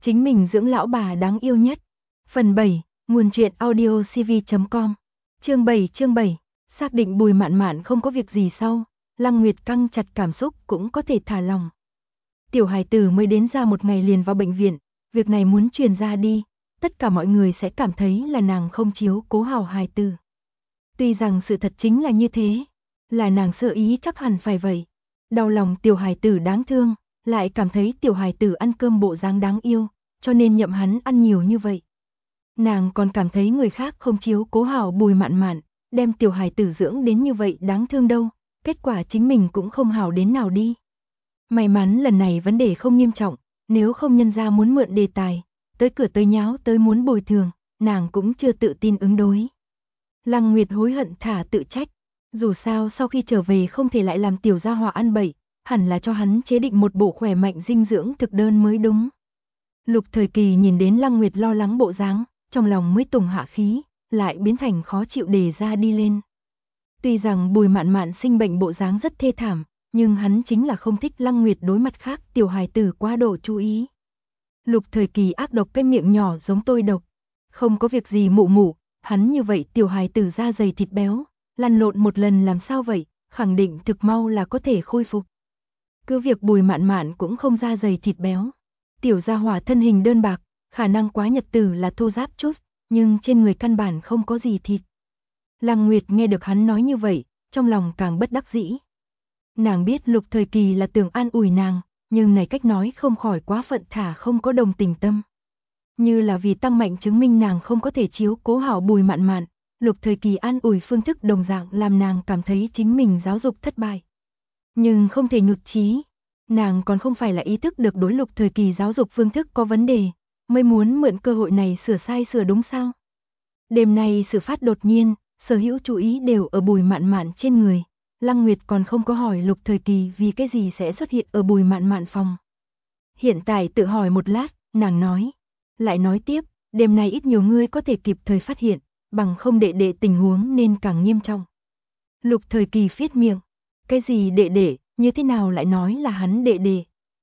chính mình dưỡng lão bà đáng yêu nhất. Phần 7, nguồn truyện audio cv.com. Chương 7, xác định Bùi Mạn Mạn không có việc gì sau, Lăng Nguyệt căng chặt cảm xúc cũng có thể thả lòng. Tiểu hài tử mới đến ra một ngày liền vào bệnh viện, việc này muốn truyền ra đi, tất cả mọi người sẽ cảm thấy là nàng không chiếu cố hảo hài tử. Tuy rằng sự thật chính là như thế, là nàng sơ ý chắc hẳn phải vậy. Đau lòng tiểu hài tử đáng thương, lại cảm thấy tiểu hài tử ăn cơm bộ dáng đáng yêu, cho nên nhậm hắn ăn nhiều như vậy. Nàng còn cảm thấy người khác không chiếu cố hảo Bùi Mạn Mạn, đem tiểu hài tử dưỡng đến như vậy đáng thương đâu, kết quả chính mình cũng không hảo đến nào đi. May mắn lần này vấn đề không nghiêm trọng, nếu không nhân ra muốn mượn đề tài, tới cửa tới nháo tới muốn bồi thường, nàng cũng chưa tự tin ứng đối. Lăng Nguyệt hối hận thả tự trách, dù sao sau khi trở về không thể lại làm tiểu gia hỏa ăn bậy, hẳn là cho hắn chế định một bộ khỏe mạnh dinh dưỡng thực đơn mới đúng. Lục Thời Kỳ nhìn đến Lăng Nguyệt lo lắng bộ dáng, trong lòng mới tùng hạ khí, lại biến thành khó chịu đề ra đi lên. Tuy rằng Bùi Mạn Mạn sinh bệnh bộ dáng rất thê thảm, nhưng hắn chính là không thích Lăng Nguyệt đối mặt khác tiểu hài tử quá độ chú ý. Lục Thời Kỳ ác độc cái miệng nhỏ giống tôi độc, không có việc gì mụ mụ, hắn như vậy tiểu hài tử da dày thịt béo, lăn lộn một lần làm sao vậy, khẳng định thực mau là có thể khôi phục. Cứ việc Bùi Mạn Mạn cũng không da dày thịt béo, tiểu gia hỏa thân hình đơn bạc, khả năng quá nhật tử là thô ráp chút, nhưng trên người căn bản không có gì thịt. Lăng Nguyệt nghe được hắn nói như vậy, trong lòng càng bất đắc dĩ. Nàng biết Lục Thời Kỳ là tưởng an ủi nàng, nhưng này cách nói không khỏi quá phận thả không có đồng tình tâm. Như là vì tăng mạnh chứng minh nàng không có thể chiếu cố hảo Bùi Mạn Mạn, Lục Thời Kỳ an ủi phương thức đồng dạng làm nàng cảm thấy chính mình giáo dục thất bại. Nhưng không thể nhụt chí, nàng còn không phải là ý thức được đối Lục Thời Kỳ giáo dục phương thức có vấn đề, mới muốn mượn cơ hội này sửa sai sửa đúng sao. Đêm nay sự phát đột nhiên, sở hữu chú ý đều ở Bùi Mạn Mạn trên người. Lăng Nguyệt còn không có hỏi Lục Thời Kỳ vì cái gì sẽ xuất hiện ở Bùi Mạn Mạn phòng. Hiện tại tự hỏi một lát, nàng nói, lại nói tiếp, đêm nay ít nhiều ngươi có thể kịp thời phát hiện, bằng không đệ đệ tình huống nên càng nghiêm trọng. Lục Thời Kỳ phiết miệng, cái gì đệ đệ, như thế nào lại nói là hắn đệ đệ?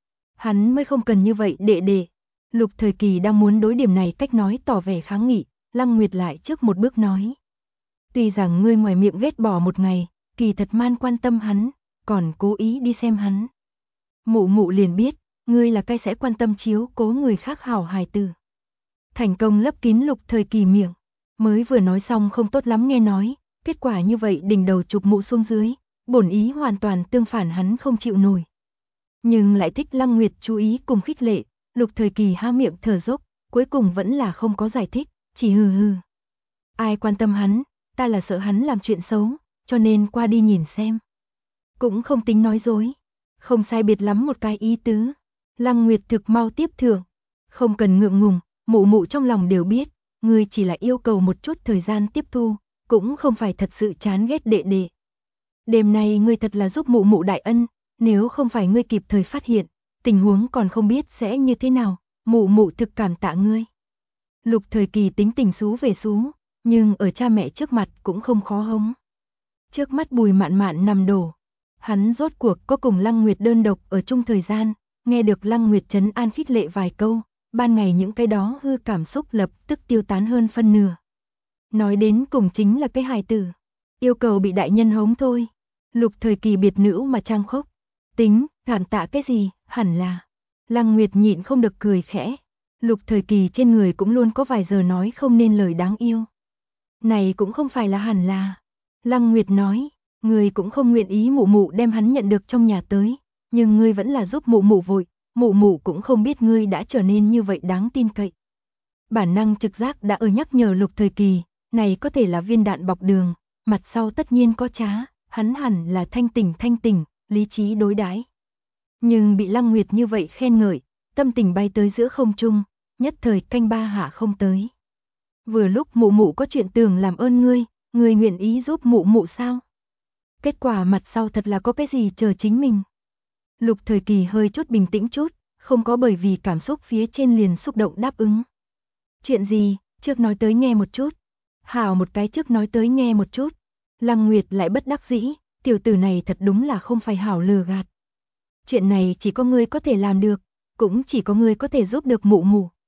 Hắn mới không cần như vậy đệ đệ. Lục Thời Kỳ đang muốn đối điểm này cách nói tỏ vẻ kháng nghị, Lăng Nguyệt lại trước một bước nói. Tuy rằng ngươi ngoài miệng ghét bỏ một ngày, kỳ thật man quan tâm hắn, còn cố ý đi xem hắn. Mụ mụ liền biết, ngươi là cái sẽ quan tâm chiếu cố người khác hảo hài tử. Thành công lấp kín Lục Thời Kỳ miệng, mới vừa nói xong không tốt lắm nghe nói, kết quả như vậy đỉnh đầu chụp mũ xuống dưới, bổn ý hoàn toàn tương phản hắn không chịu nổi. Nhưng lại thích Lăng Nguyệt chú ý cùng khích lệ, Lục Thời Kỳ há miệng thở dốc, cuối cùng vẫn là không có giải thích, chỉ hừ hừ. Ai quan tâm hắn, ta là sợ hắn làm chuyện xấu, cho nên qua đi nhìn xem. Cũng không tính nói dối, không sai biệt lắm một cái ý tứ. Lăng Nguyệt thực mau tiếp thưởng, không cần ngượng ngùng, mụ mụ trong lòng đều biết, ngươi chỉ là yêu cầu một chút thời gian tiếp thu, cũng không phải thật sự chán ghét đệ đệ. Đêm nay ngươi thật là giúp mụ mụ đại ân, nếu không phải ngươi kịp thời phát hiện, tình huống còn không biết sẽ như thế nào, mụ mụ thực cảm tạ ngươi. Lục Thời Kỳ tính tình xú về xú, nhưng ở cha mẹ trước mặt cũng không khó hống. Trước mắt Bùi Mạn Mạn nằm đổ, hắn rốt cuộc có cùng Lăng Nguyệt đơn độc ở chung thời gian, nghe được Lăng Nguyệt trấn an khích lệ vài câu, ban ngày những cái đó hư cảm xúc lập tức tiêu tán hơn phân nửa. Nói đến cùng chính là cái hài tử, yêu cầu bị đại nhân hống thôi. Lục Thời Kỳ biệt nữ mà trang khốc, tính, cảm tạ cái gì, hẳn là. Lăng Nguyệt nhịn không được cười khẽ. Lục Thời Kỳ trên người cũng luôn có vài giờ nói không nên lời đáng yêu. Này cũng không phải là hẳn là. Lăng Nguyệt nói, ngươi cũng không nguyện ý mụ mụ đem hắn nhận được trong nhà tới, nhưng ngươi vẫn là giúp mụ mụ vội, mụ mụ cũng không biết ngươi đã trở nên như vậy đáng tin cậy. Bản năng trực giác đã ở nhắc nhở Lục Thời Kỳ, này có thể là viên đạn bọc đường, mặt sau tất nhiên có trá, hắn hẳn là thanh tỉnh, lý trí đối đãi. Nhưng bị Lăng Nguyệt như vậy khen ngợi, tâm tình bay tới giữa không trung, nhất thời canh ba hạ không tới. Vừa lúc mụ mụ có chuyện tưởng làm ơn ngươi nguyện ý giúp mụ mụ sao? Kết quả mặt sau thật là có cái gì chờ chính mình. Lục Thời Kỳ hơi chút bình tĩnh chút, không có bởi vì cảm xúc phía trên liền xúc động đáp ứng. Chuyện gì, trước nói tới nghe một chút. Hảo một cái trước nói tới nghe một chút. Lăng Nguyệt lại bất đắc dĩ, tiểu tử này thật đúng là không phải hảo lừa gạt. Chuyện này chỉ có ngươi có thể làm được, cũng chỉ có ngươi có thể giúp được mụ mụ,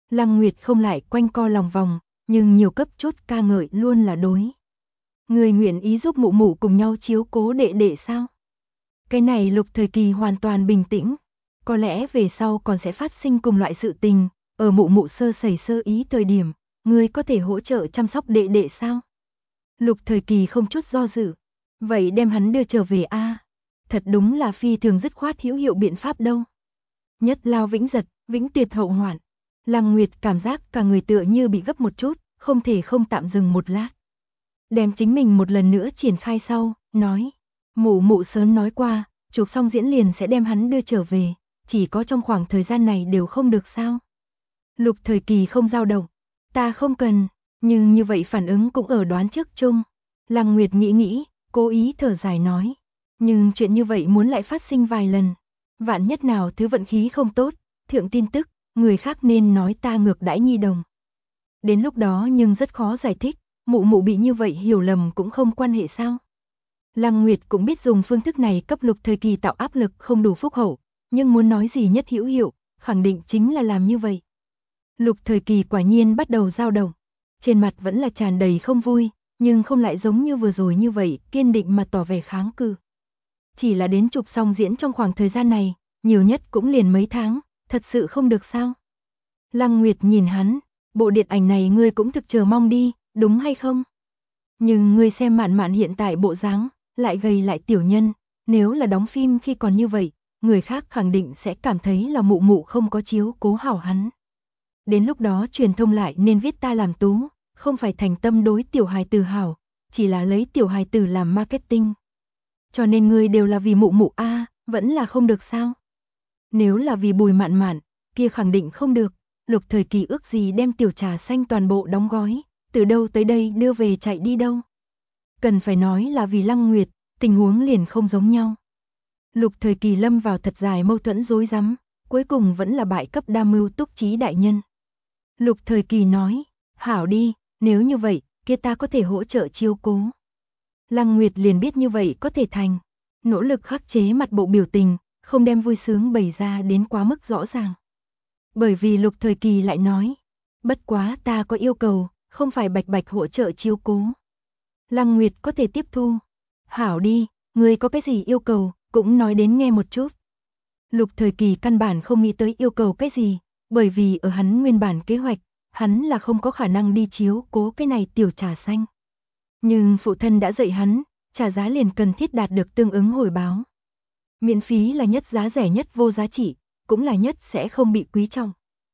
Lăng Nguyệt không lại quanh co lòng vòng, nhưng nhiều cấp chốt ca ngợi luôn là đối. Người nguyện ý giúp mụ mụ cùng nhau chiếu cố đệ đệ sao? Cái này Lục Thời Kỳ hoàn toàn bình tĩnh. Có lẽ về sau còn sẽ phát sinh cùng loại sự tình, ở mụ mụ sơ sẩy sơ ý thời điểm, ngươi có thể hỗ trợ chăm sóc đệ đệ sao? Lục Thời Kỳ không chút do dự. Vậy đem hắn đưa trở về a. Thật đúng là phi thường dứt khoát hữu hiệu biện pháp đâu. Nhất lao vĩnh giật, vĩnh tuyệt hậu hoạn. Lăng Nguyệt cảm giác cả người tựa như bị gấp một chút, không thể không tạm dừng một lát. Đem chính mình một lần nữa triển khai sau, nói. Mụ mụ sớm nói qua, chụp xong diễn liền sẽ đem hắn đưa trở về, chỉ có trong khoảng thời gian này đều không được sao. Lục Thời Kỳ không dao động. Ta không cần, nhưng như vậy phản ứng cũng ở đoán trước chung. Lăng Nguyệt nghĩ nghĩ, cố ý thở dài nói. Nhưng chuyện như vậy muốn lại phát sinh vài lần. Vạn nhất nào thứ vận khí không tốt, thượng tin tức, người khác nên nói ta ngược đãi nhi đồng. Đến lúc đó nhưng rất khó giải thích, mụ mụ bị như vậy hiểu lầm cũng không quan hệ sao. Lăng Nguyệt cũng biết dùng phương thức này cấp Lục Thời Kỳ tạo áp lực không đủ phúc hậu, nhưng muốn nói gì nhất hữu hiệu, khẳng định chính là làm như vậy. Lục Thời Kỳ quả nhiên bắt đầu dao động, trên mặt vẫn là tràn đầy không vui, nhưng không lại giống như vừa rồi như vậy, kiên định mà tỏ vẻ kháng cự. Chỉ là đến chụp xong diễn trong khoảng thời gian này, nhiều nhất cũng liền mấy tháng, thật sự không được sao? Lăng Nguyệt nhìn hắn, bộ điện ảnh này ngươi cũng thực chờ mong đi, đúng hay không? Nhưng ngươi xem Mạn Mạn hiện tại bộ dáng, lại gầy lại tiểu nhân, nếu là đóng phim khi còn như vậy, người khác khẳng định sẽ cảm thấy là mụ mụ không có chiếu cố hảo hắn. Đến lúc đó truyền thông lại nên viết ta làm tú, không phải thành tâm đối tiểu hài tử hảo, chỉ là lấy tiểu hài tử làm marketing. Cho nên ngươi đều là vì mụ mụ a, vẫn là không được sao? Nếu là vì Bùi Mạn Mạn, kia khẳng định không được. Lục Thời Kỳ ước gì đem tiểu trà xanh toàn bộ đóng gói, từ đâu tới đây đưa về chạy đi đâu. Cần phải nói là vì Lăng Nguyệt, tình huống liền không giống nhau. Lục Thời Kỳ lâm vào thật dài mâu thuẫn rối rắm, cuối cùng vẫn là bại cấp đa mưu túc trí đại nhân. Lục Thời Kỳ nói, hảo đi, nếu như vậy, kia ta có thể hỗ trợ chiếu cố. Lăng Nguyệt liền biết như vậy có thể thành, nỗ lực khắc chế mặt bộ biểu tình, không đem vui sướng bày ra đến quá mức rõ ràng. Bởi vì Lục Thời Kỳ lại nói, bất quá ta có yêu cầu, không phải bạch bạch hỗ trợ chiếu cố. Lăng Nguyệt có thể tiếp thu. Hảo đi, ngươi có cái gì yêu cầu, cũng nói đến nghe một chút. Lục Thời Kỳ căn bản không nghĩ tới yêu cầu cái gì, bởi vì ở hắn nguyên bản kế hoạch, hắn là không có khả năng đi chiếu cố cái này tiểu trà xanh. Nhưng phụ thân đã dạy hắn, trả giá liền cần thiết đạt được tương ứng hồi báo. Miễn phí là nhất giá rẻ nhất vô giá trị, cũng là nhất sẽ không bị quý trọng.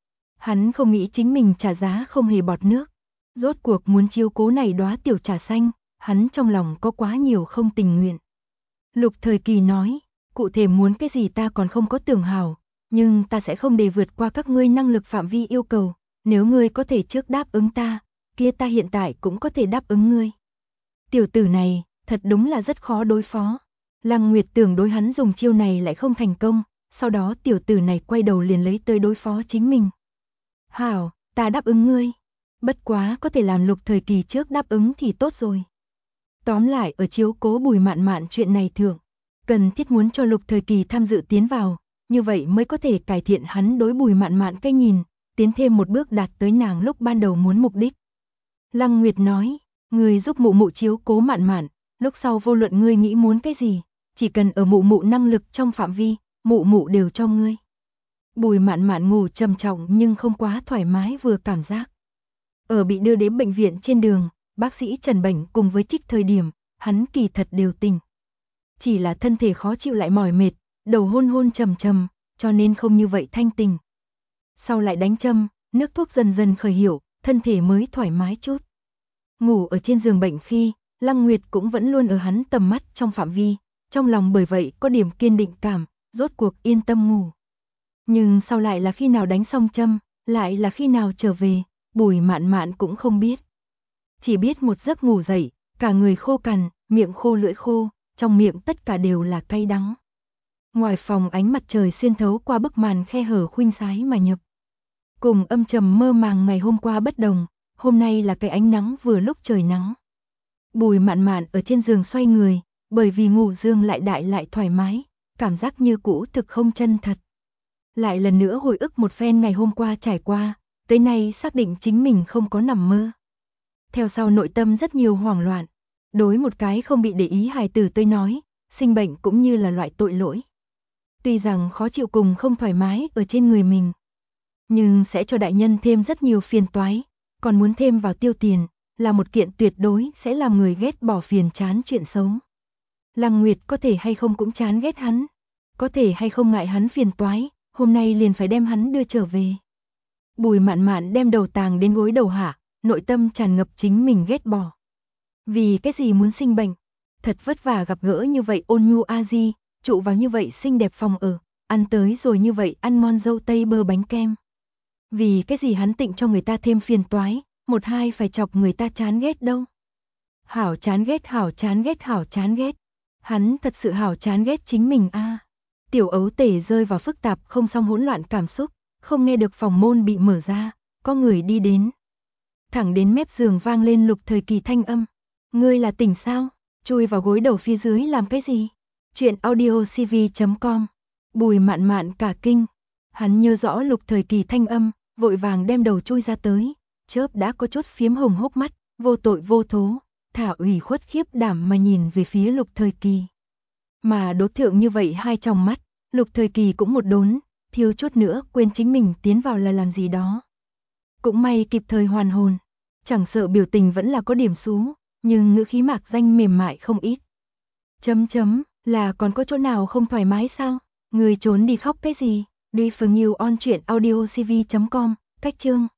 Hắn không nghĩ chính mình trả giá không hề bọt nước. Rốt cuộc muốn chiếu cố này đóa tiểu trà xanh, hắn trong lòng có quá nhiều không tình nguyện. Lục Thời Kỳ nói, cụ thể muốn cái gì ta còn không có tưởng hào, nhưng ta sẽ không để vượt qua các ngươi năng lực phạm vi yêu cầu, nếu ngươi có thể trước đáp ứng ta, kia ta hiện tại cũng có thể đáp ứng ngươi. Tiểu tử này, thật đúng là rất khó đối phó. Lăng Nguyệt tưởng đối hắn dùng chiêu này lại không thành công, sau đó tiểu tử này quay đầu liền lấy tới đối phó chính mình. Hảo, ta đáp ứng ngươi. Bất quá có thể làm Lục Thời Kỳ trước đáp ứng thì tốt rồi. Tóm lại ở chiếu cố Bùi Mạn Mạn chuyện này thượng, cần thiết muốn cho Lục Thời Kỳ tham dự tiến vào, như vậy mới có thể cải thiện hắn đối Bùi Mạn Mạn cái nhìn, tiến thêm một bước đạt tới nàng lúc ban đầu muốn mục đích. Lăng Nguyệt nói, ngươi giúp mụ mụ chiếu cố Mạn Mạn, lúc sau vô luận ngươi nghĩ muốn cái gì, chỉ cần ở mụ mụ năng lực trong phạm vi, mụ mụ đều cho ngươi. Bùi Mạn Mạn ngủ trầm trọng nhưng không quá thoải mái vừa cảm giác. Ở bị đưa đến bệnh viện trên đường, bác sĩ trần bệnh cùng với trích thời điểm, hắn kỳ thật đều tỉnh. Chỉ là thân thể khó chịu lại mỏi mệt, đầu hôn hôn trầm trầm, cho nên không như vậy thanh tỉnh. Sau lại đánh châm, nước thuốc dần dần khởi hiệu, thân thể mới thoải mái chút. Ngủ ở trên giường bệnh khi, Lăng Nguyệt cũng vẫn luôn ở hắn tầm mắt trong phạm vi, trong lòng bởi vậy có điểm kiên định cảm, rốt cuộc yên tâm ngủ. Nhưng sau lại là khi nào đánh xong châm, lại là khi nào trở về, Bùi Mạn Mạn cũng không biết. Chỉ biết một giấc ngủ dậy, cả người khô cằn, miệng khô lưỡi khô, trong miệng tất cả đều là cay đắng. Ngoài phòng ánh mặt trời xuyên thấu qua bức màn khe hở khuynh sái mà nhập. Cùng âm trầm mơ màng ngày hôm qua bất đồng, hôm nay là cái ánh nắng vừa lúc trời nắng. Bùi Mạn Mạn ở trên giường xoay người, bởi vì ngủ dương lại đại lại thoải mái, cảm giác như cũ thực không chân thật. Lại lần nữa hồi ức một phen ngày hôm qua trải qua, tới nay xác định chính mình không có nằm mơ. Theo sau nội tâm rất nhiều hoảng loạn, đối một cái không bị để ý hài tử tôi nói, sinh bệnh cũng như là loại tội lỗi. Tuy rằng khó chịu cùng không thoải mái ở trên người mình, nhưng sẽ cho đại nhân thêm rất nhiều phiền toái, còn muốn thêm vào tiêu tiền, là một kiện tuyệt đối sẽ làm người ghét bỏ phiền chán chuyện xấu. Lăng Nguyệt có thể hay không cũng chán ghét hắn, có thể hay không ngại hắn phiền toái, hôm nay liền phải đem hắn đưa trở về. Bùi Mạn Mạn đem đầu tàng đến gối đầu hạ, nội tâm tràn ngập chính mình ghét bỏ. Vì cái gì muốn sinh bệnh? Thật vất vả gặp gỡ như vậy ôn nhu a di, trụ vào như vậy xinh đẹp phòng ở, ăn tới rồi như vậy ăn ngon dâu tây bơ bánh kem. Vì cái gì hắn tịnh cho người ta thêm phiền toái, một hai phải chọc người ta chán ghét đâu. Hảo chán ghét, hảo chán ghét, hảo chán ghét. Hắn thật sự hảo chán ghét chính mình a. Tiểu Ấu Tể rơi vào phức tạp không xong hỗn loạn cảm xúc, không nghe được phòng môn bị mở ra, có người đi đến. Thẳng đến mép giường vang lên Lục Thời Kỳ thanh âm. Ngươi là tỉnh sao? Chui vào gối đầu phía dưới làm cái gì? Chuyện audiocv.com. Bùi Mạn Mạn cả kinh. Hắn nhớ rõ Lục Thời Kỳ thanh âm, vội vàng đem đầu chui ra tới. Chớp đã có chút phiếm hồng hốc mắt, vô tội vô thố, thả ủy khuất khiếp đảm mà nhìn về phía Lục Thời Kỳ. Mà đối thượng như vậy hai tròng mắt, Lục Thời Kỳ cũng một đốn, thiếu chút nữa quên chính mình tiến vào là làm gì đó. Cũng may kịp thời hoàn hồn, chẳng sợ biểu tình vẫn là có điểm xú, nhưng ngữ khí mạc danh mềm mại không ít. Là còn có chỗ nào không thoải mái sao? Người trốn đi khóc cái gì? Đi phần nhiều on chuyện audiocv.com, cách chương.